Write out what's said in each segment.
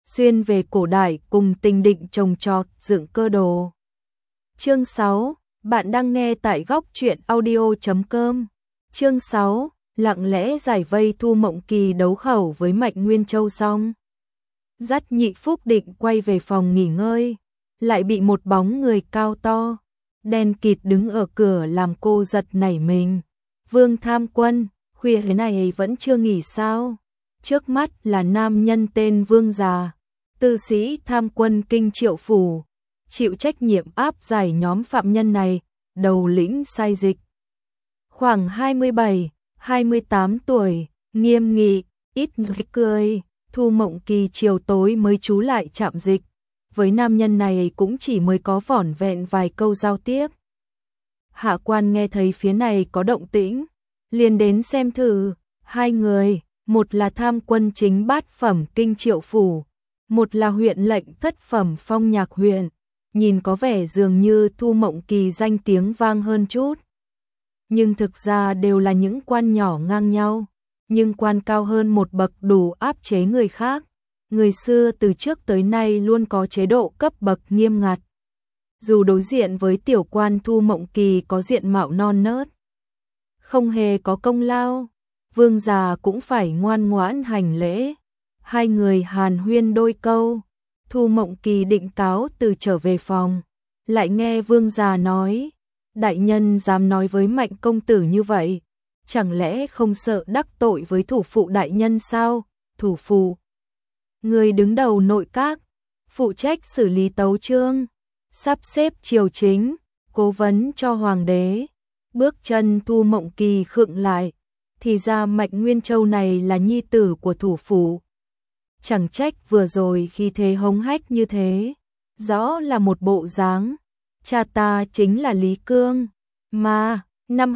xuyên về cổ đại cùng tình định trồng trọt dựng cơ đồ. Chương 6, bạn đang nghe tại góc truyện audio.com. Chương 6, lặng lẽ giải vây Thu Mộng Kỳ đấu khẩu với Mạnh Nguyên Châu xong. Dắt Nhị Phúc định quay về phòng nghỉ ngơi, lại bị một bóng người cao to, đen kịt đứng ở cửa làm cô giật nảy mình. Vương Tham Quân, khuya thế này vẫn chưa nghỉ sao? Trước mắt là nam nhân tên Vương già, tư sĩ tham quân kinh Triệu phủ, chịu trách nhiệm áp giải nhóm phạm nhân này, đầu lĩnh sai dịch. Khoảng 27, 28 tuổi, nghiêm nghị, ít cười, Thu Mộng Kỳ chiều tối mới trú lại trạm dịch. Với nam nhân này cũng chỉ mới có vỏn vẹn vài câu giao tiếp. Hạ quan nghe thấy phía này có động tĩnh, liền đến xem thử. Hai người, một là tham quân chính bát phẩm kinh Triệu phủ, một là huyện lệnh thất phẩm Phong Nhạc huyện. Nhìn có vẻ dường như Thu Mộng Kỳ danh tiếng vang hơn chút, nhưng thực ra đều là những quan nhỏ ngang nhau, nhưng quan cao hơn một bậc đủ áp chế người khác. Người xưa từ trước tới nay luôn có chế độ cấp bậc nghiêm ngặt. Dù đối diện với tiểu quan Thu Mộng Kỳ có diện mạo non nớt, không hề có công lao, Vương già cũng phải ngoan ngoãn hành lễ. Hai người hàn huyên đôi câu, Thu Mộng Kỳ định cáo từ trở về phòng, lại nghe Vương già nói: đại nhân dám nói với Mạnh công tử như vậy, chẳng lẽ không sợ đắc tội với thủ phụ đại nhân sao? Thủ phụ, người đứng đầu nội các, phụ trách xử lý tấu chương, sắp xếp triều chính, cố vấn cho hoàng đế. Bước chân Thu Mộng Kỳ khựng lại, thì ra Mạnh Nguyên Châu này là nhi tử của thủ phụ. Chẳng trách vừa rồi khi thế hống hách như thế, rõ là một bộ dáng. Cha ta chính là Lý Cương, mà năm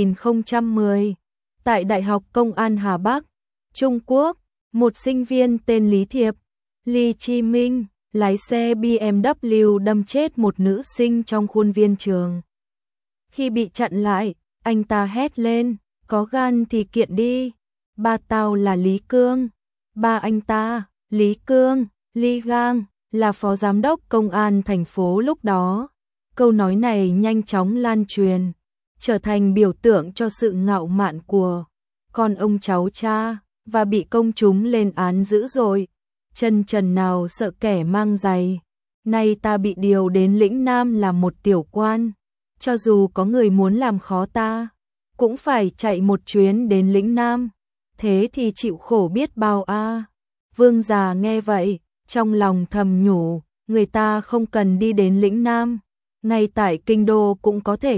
2010, tại Đại học Công an Hà Bắc, Trung Quốc, một sinh viên tên Lý Thiệp, Lý Chi Minh, lái xe BMW đâm chết một nữ sinh trong khuôn viên trường. Khi bị chặn lại, anh ta hét lên: có gan thì kiện đi, ba tao là Lý Cương. Ba anh ta, Lý Cương, Lý Gang, là phó giám đốc công an thành phố lúc đó. Câu nói này nhanh chóng lan truyền, trở thành biểu tượng cho sự ngạo mạn của con ông cháu cha, và bị công chúng lên án dữ dội. Chân trần nào sợ kẻ mang giày. Nay ta bị điều đến lĩnh Nam làm một tiểu quan, cho dù có người muốn làm khó ta, cũng phải chạy một chuyến đến lĩnh Nam, thế thì chịu khổ biết bao a. Vương già nghe vậy, trong lòng thầm nhủ, người ta không cần đi đến lĩnh Nam, ngay tại kinh đô cũng có thể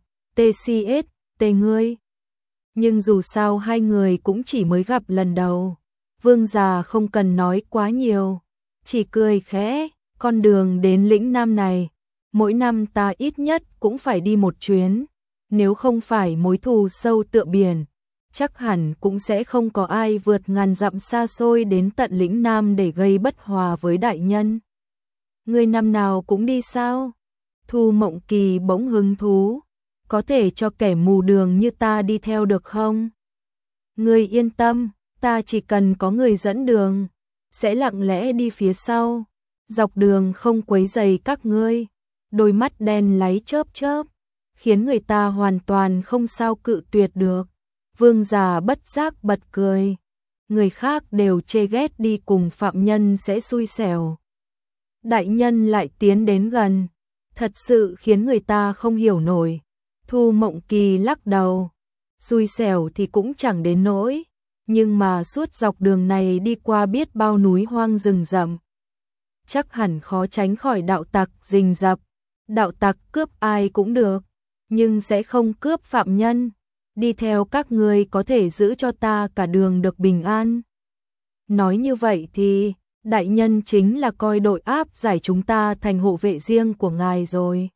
GTCS tê ngươi. Nhưng dù sao hai người cũng chỉ mới gặp lần đầu, Vương già không cần nói quá nhiều, chỉ cười khẽ: con đường đến lĩnh Nam này, mỗi năm ta ít nhất cũng phải đi một chuyến, nếu không phải mối thù sâu tựa biển, chắc hẳn cũng sẽ không có ai vượt ngàn dặm xa xôi đến tận lĩnh Nam để gây bất hòa với đại nhân. Người năm nào cũng đi sao? Thu Mộng Kỳ bỗng hứng thú: có thể cho kẻ mù đường như ta đi theo được không? Người yên tâm, ta chỉ cần có người dẫn đường, sẽ lặng lẽ đi phía sau, dọc đường không quấy rầy các ngươi. Đôi mắt đen láy chớp chớp, khiến người ta hoàn toàn không sao cự tuyệt được. Vương già bất giác bật cười. Người khác đều chê ghét đi cùng phạm nhân sẽ xui xẻo, đại nhân lại tiến đến gần, thật sự khiến người ta không hiểu nổi. Thu Mộng Kỳ lắc đầu: xui xẻo thì cũng chẳng đến nỗi, nhưng mà suốt dọc đường này đi qua biết bao núi hoang rừng rậm, chắc hẳn khó tránh khỏi đạo tặc rình rập. Đạo tặc cướp ai cũng được, nhưng sẽ không cướp phạm nhân. Đi theo các ngươi có thể giữ cho ta cả đường được bình an. Nói như vậy thì, đại nhân chính là coi đội áp giải chúng ta thành hộ vệ riêng của ngài rồi.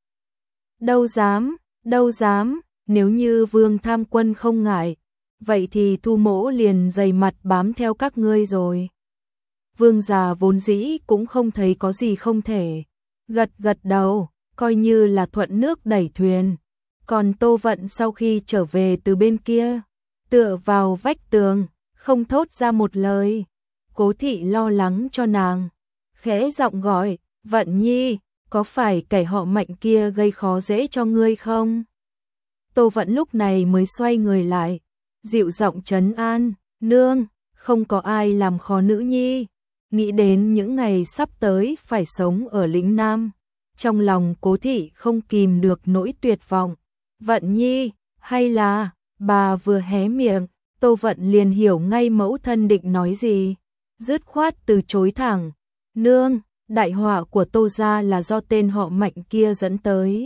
Đâu dám, nếu như Vương Tham Quân không ngại, vậy thì Thu mỗ liền dày mặt bám theo các ngươi rồi. Vương già vốn dĩ cũng không thấy có gì không thể, gật gật đầu, coi như là thuận nước đẩy thuyền. Còn Tô Vận sau khi trở về từ bên kia, tựa vào vách tường, không thốt ra một lời. Cố thị lo lắng cho nàng, khẽ giọng gọi, Vận Nhi, có phải kẻ họ Mạnh kia gây khó dễ cho ngươi không? Tô Vận lúc này mới xoay người lại, dịu giọng trấn an, nương, không có ai làm khó nữ nhi. Nghĩ đến những ngày sắp tới phải sống ở lĩnh Nam, trong lòng Cố thị không kìm được nỗi tuyệt vọng. Vận Nhi, hay là, bà vừa hé miệng, Tô Vận liền hiểu ngay mẫu thân định nói gì, dứt khoát từ chối thẳng, nương, đại họa của Tô gia là do tên họ Mạnh kia dẫn tới.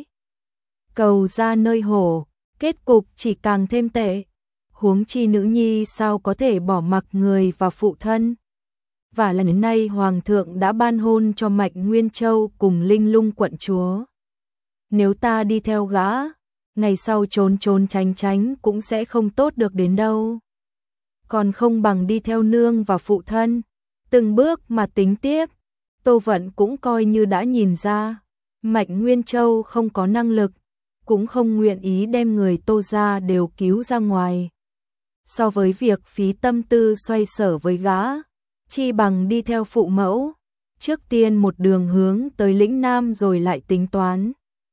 Cầu ra nơi hổ, kết cục chỉ càng thêm tệ. Huống chi nữ nhi sao có thể bỏ mặc người và phụ thân. Và lần đến nay Hoàng thượng đã ban hôn cho Mạnh Nguyên Châu cùng Linh Lung quận chúa. Nếu ta đi theo gã, ngày sau trốn trốn tránh tránh cũng sẽ không tốt được đến đâu. Còn không bằng đi theo nương và phụ thân, từng bước mà tính tiếp. Tô Vận cũng coi như đã nhìn ra, Mạnh Nguyên Châu không có năng lực, cũng không nguyện ý đem người Tô gia đều cứu ra ngoài. So với việc phí tâm tư xoay sở với gã, chi bằng đi theo phụ mẫu, trước tiên một đường hướng tới lĩnh Nam rồi lại tính toán.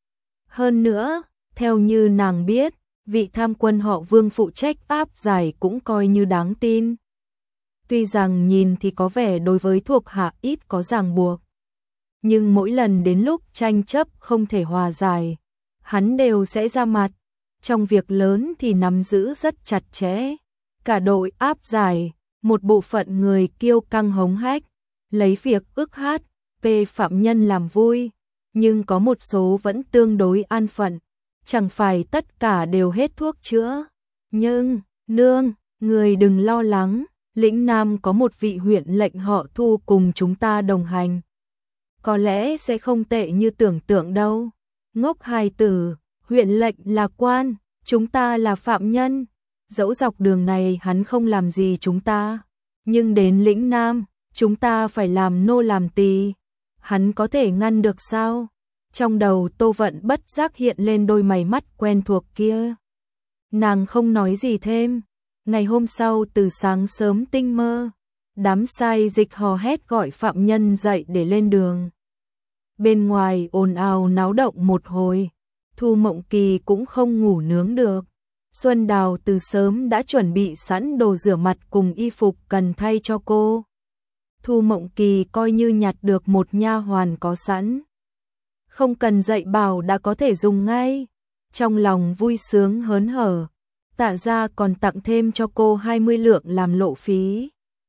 Hơn nữa, theo như nàng biết, vị tham quân họ Vương phụ trách áp giải cũng coi như đáng tin. Tuy rằng nhìn thì có vẻ đối với thuộc hạ ít có ràng buộc, nhưng mỗi lần đến lúc tranh chấp không thể hòa giải, hắn đều sẽ ra mặt, trong việc lớn thì nắm giữ rất chặt chẽ. Cả đội áp giải, một bộ phận người kiêu căng hống hách, lấy việc ức hát, phạm nhân làm vui, nhưng có một số vẫn tương đối an phận, chẳng phải tất cả đều hết thuốc chữa. Nhưng, nương, người đừng lo lắng, lĩnh Nam có một vị huyện lệnh họ Thu cùng chúng ta đồng hành. Có lẽ sẽ không tệ như tưởng tượng đâu. Ngốc hài tử, huyện lệnh là quan, chúng ta là phạm nhân. Dẫu dọc đường này hắn không làm gì chúng ta, nhưng đến lĩnh Nam, chúng ta phải làm nô làm tỳ. Hắn có thể ngăn được sao? Trong đầu Tô Vận bất giác hiện lên đôi mày mắt quen thuộc kia. Nàng không nói gì thêm. Ngày hôm sau từ sáng sớm tinh mơ, đám sai dịch hò hét gọi phạm nhân dậy để lên đường. Bên ngoài ồn ào náo động một hồi, Thu Mộng Kỳ cũng không ngủ nướng được. Xuân Đào từ sớm đã chuẩn bị sẵn đồ rửa mặt cùng y phục cần thay cho cô. Thu Mộng Kỳ coi như nhặt được một nha hoàn có sẵn, không cần dạy bảo đã có thể dùng ngay. Trong lòng vui sướng hớn hở, Tạ gia còn tặng thêm cho cô 20 lượng làm lộ phí,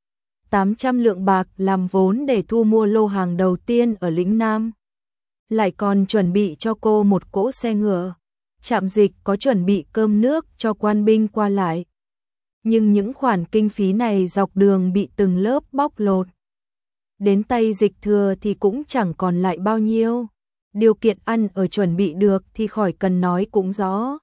800 lượng bạc làm vốn để thu mua lô hàng đầu tiên ở lĩnh Nam. Lại còn chuẩn bị cho cô một cỗ xe ngựa. Trạm dịch có chuẩn bị cơm nước cho quan binh qua lại. Nhưng những khoản kinh phí này dọc đường bị từng lớp bóc lột. Đến tay dịch thừa thì cũng chẳng còn lại bao nhiêu. Điều kiện ăn ở chuẩn bị được thì khỏi cần nói cũng rõ.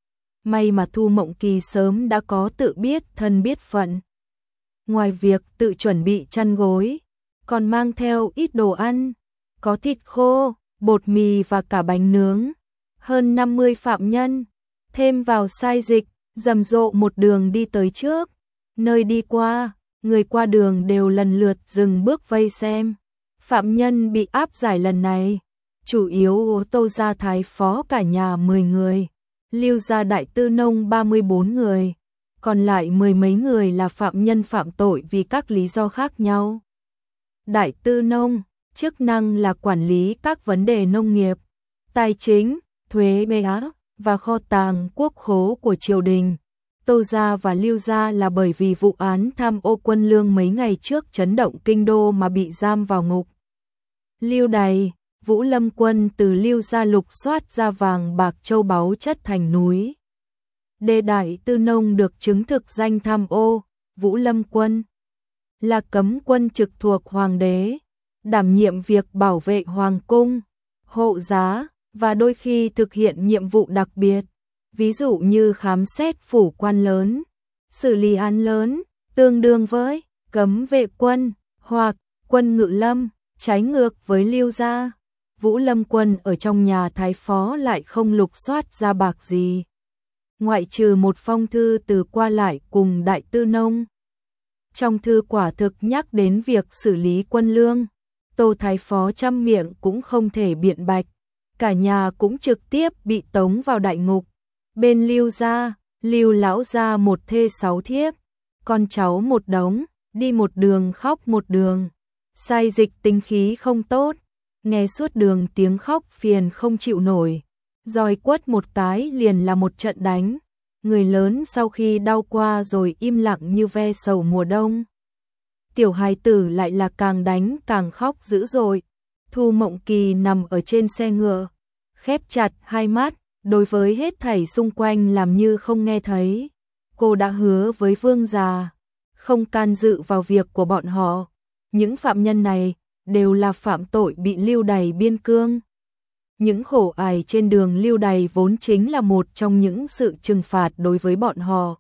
May mà Thu Mộng Kỳ sớm đã có tự biết thân biết phận. Ngoài việc tự chuẩn bị chăn gối, còn mang theo ít đồ ăn, có thịt khô, bột mì và cả bánh nướng. Hơn 50 phạm nhân, thêm vào sai dịch, rầm rộ một đường đi tới trước. Nơi đi qua, người qua đường đều lần lượt dừng bước vây xem. Phạm nhân bị áp giải lần này, chủ yếu Tô gia thái phó cả nhà 10 người, Lưu gia đại tư nông 34 người, còn lại mười mấy người là phạm nhân phạm tội vì các lý do khác nhau. Đại tư nông, chức năng là quản lý các vấn đề nông nghiệp, tài chính, thuế bá và kho tàng quốc khố của triều đình. Tô gia và Lưu gia là bởi vì vụ án tham ô quân lương mấy ngày trước chấn động kinh đô mà bị giam vào ngục. Lưu Đày, Vũ Lâm Quân từ Lưu gia lục soát ra vàng bạc châu báu chất thành núi. Đề đại tư nông được chứng thực danh tham ô. Vũ Lâm Quân là cấm quân trực thuộc hoàng đế, đảm nhiệm việc bảo vệ hoàng cung, hộ giá và đôi khi thực hiện nhiệm vụ đặc biệt, ví dụ như khám xét phủ quan lớn, xử lý án lớn, tương đương với cấm vệ quân hoặc quân ngự lâm. Trái ngược với Lưu gia, Vũ Lâm Quân ở trong nhà thái phó lại không lục soát ra bạc gì, ngoại trừ một phong thư từ qua lại cùng đại tư nông. Trong thư quả thực nhắc đến việc xử lý quân lương, Tô Thái Phó trăm miệng cũng không thể biện bạch, cả nhà cũng trực tiếp bị tống vào đại ngục. Bên Lưu gia, Lưu lão gia một thê 6 thiếp, con cháu một đống, đi một đường khóc một đường. Sai Dịch tính khí không tốt, nghe suốt đường tiếng khóc phiền không chịu nổi, roi quất một cái liền là một trận đánh. Người lớn sau khi đau qua rồi im lặng như ve sầu mùa đông. Tiểu hài tử lại là càng đánh càng khóc dữ dội. Thu Mộng Kỳ nằm ở trên xe ngựa, khép chặt hai mắt, đối với hết thảy xung quanh làm như không nghe thấy. Cô đã hứa với Vương gia, không can dự vào việc của bọn họ. Những phạm nhân này đều là phạm tội bị lưu đày biên cương. Những khổ ải trên đường lưu đày vốn chính là một trong những sự trừng phạt đối với bọn họ.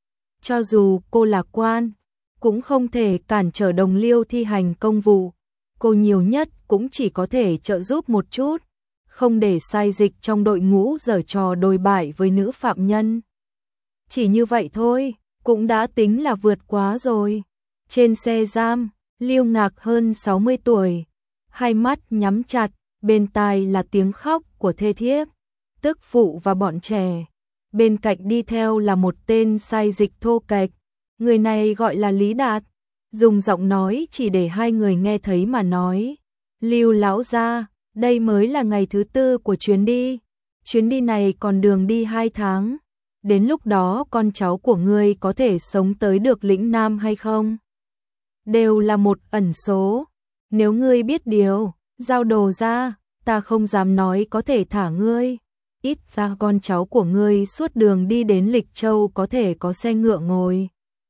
Cho dù cô là quan, cũng không thể cản trở đồng liêu thi hành công vụ. Cô nhiều nhất cũng chỉ có thể trợ giúp một chút, không để Sai Dịch trong đội ngũ giở trò đồi bại với nữ phạm nhân. Chỉ như vậy thôi, cũng đã tính là vượt quá rồi. Trên xe giam, Lưu Ngạc hơn 60 tuổi, hai mắt nhắm chặt, bên tai là tiếng khóc của thê thiếp, tức phụ và bọn trẻ. Bên cạnh đi theo là một tên Sai Dịch thô kệch, người này gọi là Lý Đạt, dùng giọng nói chỉ để hai người nghe thấy mà nói. Lưu lão gia, đây mới là ngày thứ 4 của chuyến đi. Chuyến đi này còn đường đi 2 tháng. Đến lúc đó con cháu của ngươi có thể sống tới được lĩnh Nam hay không? Đều là một ẩn số. Nếu ngươi biết điều, giao đồ ra, ta không dám nói có thể thả ngươi. Ít ra con cháu của ngươi suốt đường đi đến Lịch Châu có thể có xe ngựa ngồi.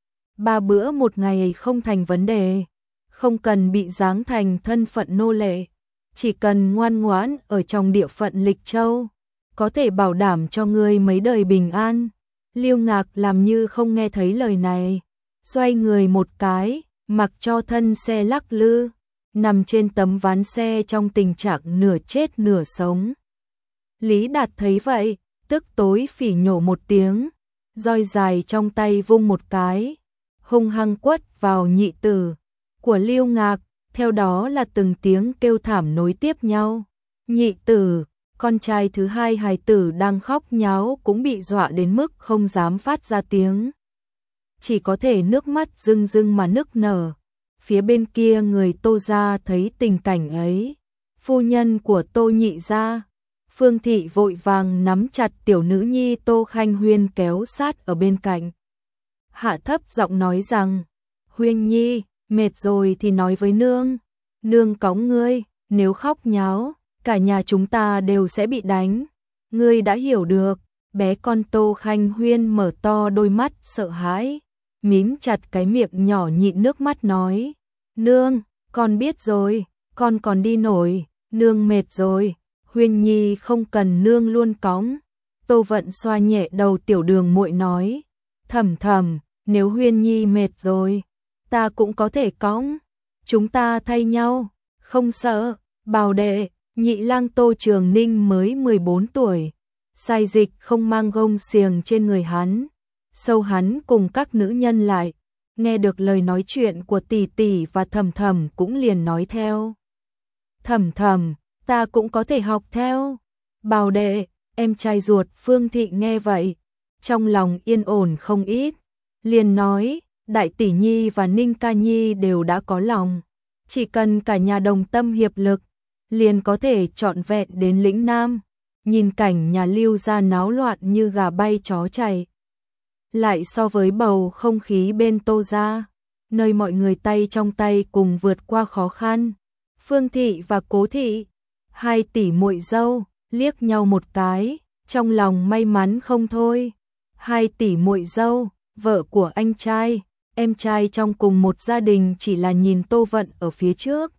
3 bữa một ngày không thành vấn đề, không cần bị giáng thành thân phận nô lệ, chỉ cần ngoan ngoãn ở trong địa phận Lịch Châu, có thể bảo đảm cho ngươi mấy đời bình an. Lưu Ngạc làm như không nghe thấy lời này, xoay người một cái, mặc cho thân xe lắc lư, nằm trên tấm ván xe trong tình trạng nửa chết nửa sống. Lý Đạt thấy vậy, tức tối phỉ nhổ một tiếng, roi dài trong tay vung một cái, hung hăng quất vào nhị tử của Lưu Ngạc, theo đó là từng tiếng kêu thảm nối tiếp nhau. Nhị tử, con trai thứ hai hài tử đang khóc nháo cũng bị dọa đến mức không dám phát ra tiếng, chỉ có thể nước mắt rưng rưng mà nức nở. Phía bên kia người Tô gia thấy tình cảnh ấy, phu nhân của Tô nhị gia, Phương thị vội vàng nắm chặt tiểu nữ nhi Tô Khanh Huyên kéo sát ở bên cạnh, hạ thấp giọng nói rằng: Huyên nhi, mệt rồi thì nói với nương, nương cõng ngươi, nếu khóc nháo, cả nhà chúng ta đều sẽ bị đánh, ngươi đã hiểu được. Bé con Tô Khanh Huyên mở to đôi mắt sợ hãi, mím chặt cái miệng nhỏ nhịn nước mắt nói: Nương, con biết rồi, con còn đi nổi, nương mệt rồi, Huyên nhi không cần nương luôn cõng. Tô Vận xoa nhẹ đầu tiểu đường muội nói: Thầm thầm, nếu Huyên nhi mệt rồi, ta cũng có thể cõng, chúng ta thay nhau, không sợ. Bảo đệ, nhị lang Tô Trường Ninh mới 14 tuổi, Sai Dịch không mang gông xiềng trên người hắn, sâu hắn cùng các nữ nhân lại, nghe được lời nói chuyện của tỷ tỷ và Thầm Thầm cũng liền nói theo. Thầm Thầm, ta cũng có thể học theo. Bảo đệ, em trai ruột Phương Thị nghe vậy, trong lòng yên ổn không ít, liền nói: Đại tỷ nhi và Ninh ca nhi đều đã có lòng, chỉ cần cả nhà đồng tâm hiệp lực, liền có thể trọn vẹn đến lĩnh Nam. Nhìn cảnh nhà Lưu gia náo loạn như gà bay chó chạy, lại so với bầu không khí bên Tô gia, nơi mọi người tay trong tay cùng vượt qua khó khăn, Phương Thị và Cố Thị, hai tỷ muội dâu, liếc nhau một cái, trong lòng may mắn không thôi. Hai tỷ muội dâu, vợ của anh trai, em trai trong cùng một gia đình chỉ là nhìn Tô Vận ở phía trước.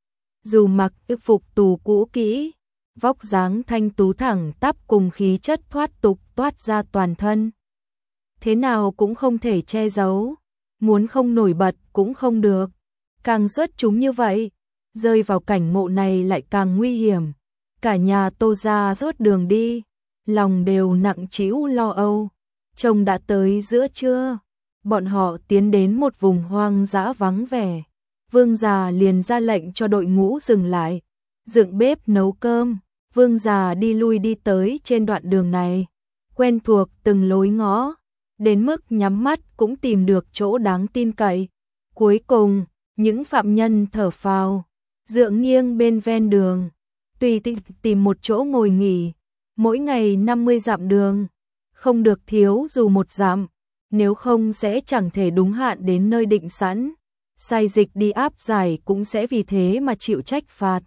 Dù mặc y phục tù cũ kỹ, vóc dáng thanh tú thẳng tắp cùng khí chất thoát tục toát ra toàn thân, thế nào cũng không thể che giấu, muốn không nổi bật cũng không được. Càng xuất chúng như vậy, rơi vào cảnh ngộ này lại càng nguy hiểm. Cả nhà Tô gia rốt đường đi, lòng đều nặng trĩu lo âu. Trông đã tới giữa trưa, bọn họ tiến đến một vùng hoang dã vắng vẻ. Vương già liền ra lệnh cho đội ngũ dừng lại, dựng bếp nấu cơm. Vương già đi lui đi tới trên đoạn đường này, quen thuộc từng lối ngõ, đến mức nhắm mắt cũng tìm được chỗ đáng tin cậy. Cuối cùng, những phạm nhân thở phào, dựa nghiêng bên ven đường, tùy tìm một chỗ ngồi nghỉ. Mỗi ngày 50 dặm đường, không được thiếu dù một dặm, nếu không sẽ chẳng thể đúng hạn đến nơi định sẵn. Sai dịch đi áp giải cũng sẽ vì thế mà chịu trách phạt.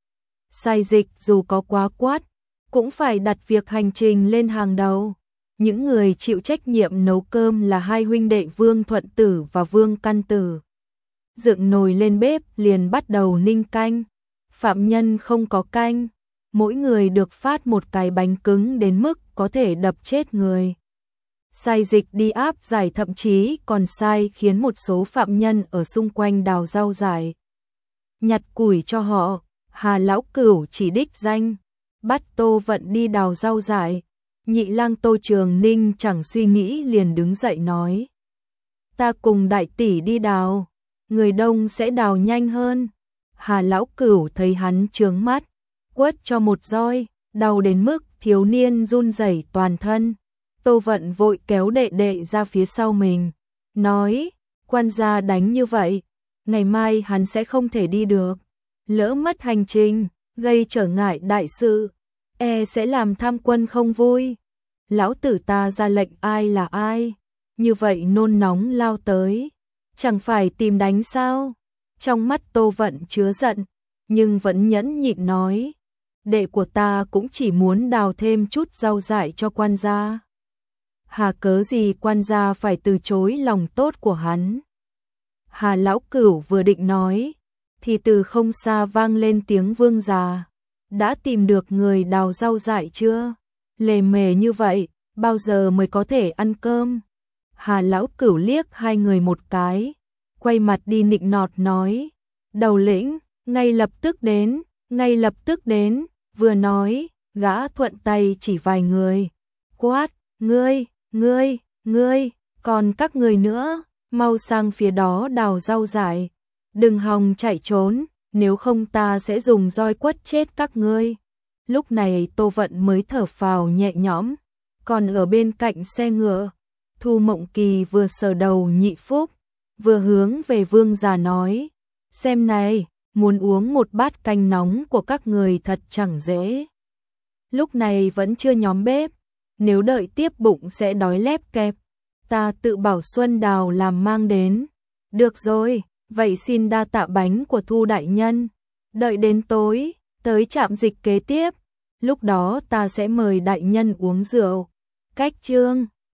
Sai dịch dù có quá quát, cũng phải đặt việc hành trình lên hàng đầu. Những người chịu trách nhiệm nấu cơm là hai huynh đệ Vương Thuận Tử và Vương Căn Tử. Dựng nồi lên bếp liền bắt đầu ninh canh. Phạm nhân không có canh, mỗi người được phát một cái bánh cứng đến mức có thể đập chết người. Sai dịch đi áp giải thậm chí còn sai khiến một số phạm nhân ở xung quanh đào rau dại, nhặt củi cho họ. Hà Lão Cửu chỉ đích danh, bắt Tô Vận đi đào rau dại. Nhị lang Tô Trường Ninh chẳng suy nghĩ liền đứng dậy nói: ta cùng đại tỷ đi đào, người đông sẽ đào nhanh hơn. Hà Lão Cửu thấy hắn trướng mắt, quất cho một roi, đau đến mức thiếu niên run rẩy toàn thân. Tô Vận vội kéo đệ đệ ra phía sau mình, nói: quan gia đánh như vậy, ngày mai hắn sẽ không thể đi được. Lỡ mất hành trình, gây trở ngại đại sự, sẽ làm tham quân không vui. Lão tử ta ra lệnh ai là ai, như vậy nôn nóng lao tới, chẳng phải tìm đánh sao? Trong mắt Tô Vận chứa giận, nhưng vẫn nhẫn nhịn nói: đệ của ta cũng chỉ muốn đào thêm chút rau dại cho quan gia. Hà cớ gì quan gia phải từ chối lòng tốt của hắn? Hà Lão Cửu vừa định nói, thì từ không xa vang lên tiếng Vương già: đã tìm được người đào rau dại chưa? Lề mề như vậy, bao giờ mới có thể ăn cơm? Hà Lão Cửu liếc hai người một cái, quay mặt đi nịnh nọt nói: đầu lĩnh, ngay lập tức đến, ngay lập tức đến. Vừa nói, gã thuận tay chỉ vài người, quát: ngươi, còn các người nữa, mau sang phía đó đào rau dại, đừng hòng chạy trốn, nếu không ta sẽ dùng roi quất chết các ngươi. Lúc này Tô Vận mới thở phào nhẹ nhõm. Còn ở bên cạnh xe ngựa, Thu Mộng Kỳ vừa sờ đầu nhị phúc, vừa hướng về Vương già nói: xem này, muốn uống một bát canh nóng của các người thật chẳng dễ. Lúc này vẫn chưa nhóm bếp, nếu đợi tiếp bụng sẽ đói lép kẹp. Ta tự bảo Xuân Đào làm mang đến. Được rồi, vậy xin đa tạ bánh của Thu đại nhân. Đợi đến tối, tới trạm dịch kế tiếp, lúc đó ta sẽ mời đại nhân uống rượu. Cách chương